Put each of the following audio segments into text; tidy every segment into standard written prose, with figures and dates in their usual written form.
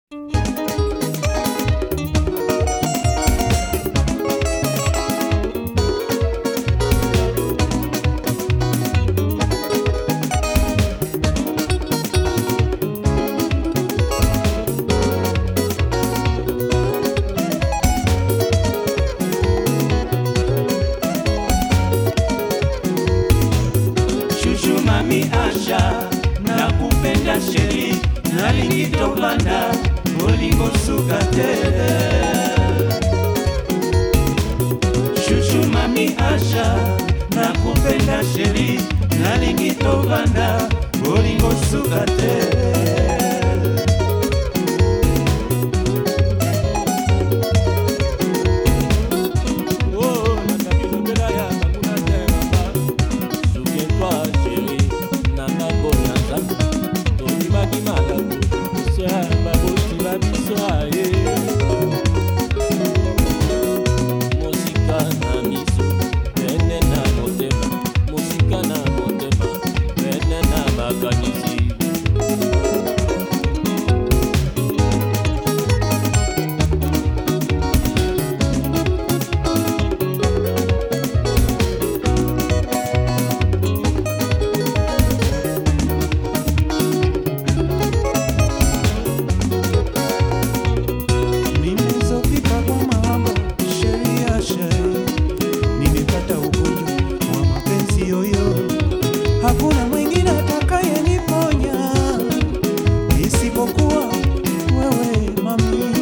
Mami Asha, nakupenda sheri, nalingi tobanda, bolingo suka te. Shushu Mami Asha, nakupenda sheri, nalingi tobanda, bolingo suka te. Hakuna mwingine atakayeniponya isipokuwa wewe mami.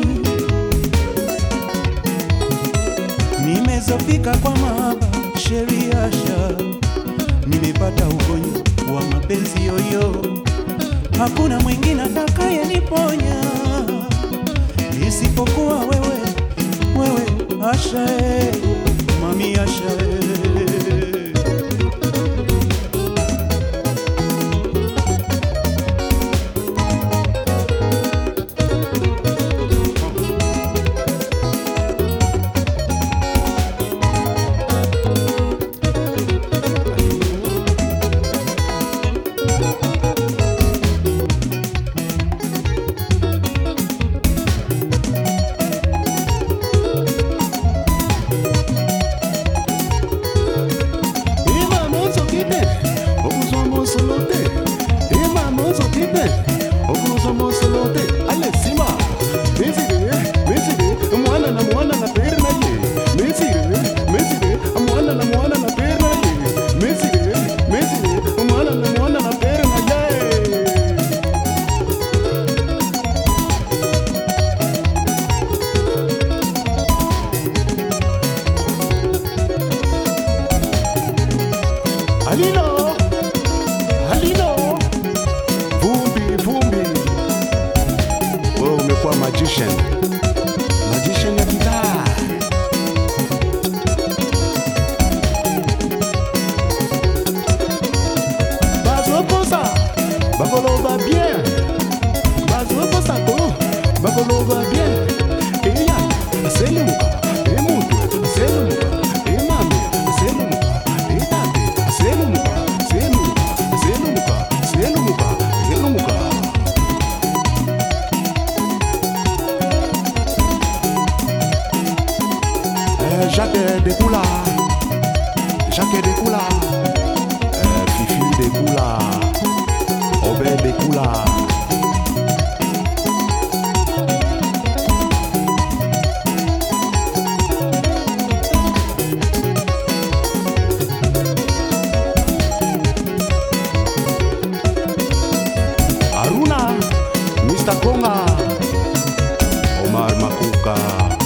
Nimezofika kwa mahaba sheri Asha, nimepata ugonjwa wa mapenzi yoyo. Hakuna mwingine atakayeniponya isipokuwa wewe, wewe Asha, mami Asha. Halino, Halino, vumbi, vumbi. Wewe umekuwa magician, magician ya gitaa. Bazoposa, bakoloba bien. Bazoposa ko, bakoloba bien. Eya, aselemuka, emutu, aselemuka, emame, aselemuka. Jacques Dekoula, Jacques Dekoula, Fifi Dekoula, Obed Dekoula. Aruna, Mr. Konga, Omar Makuka.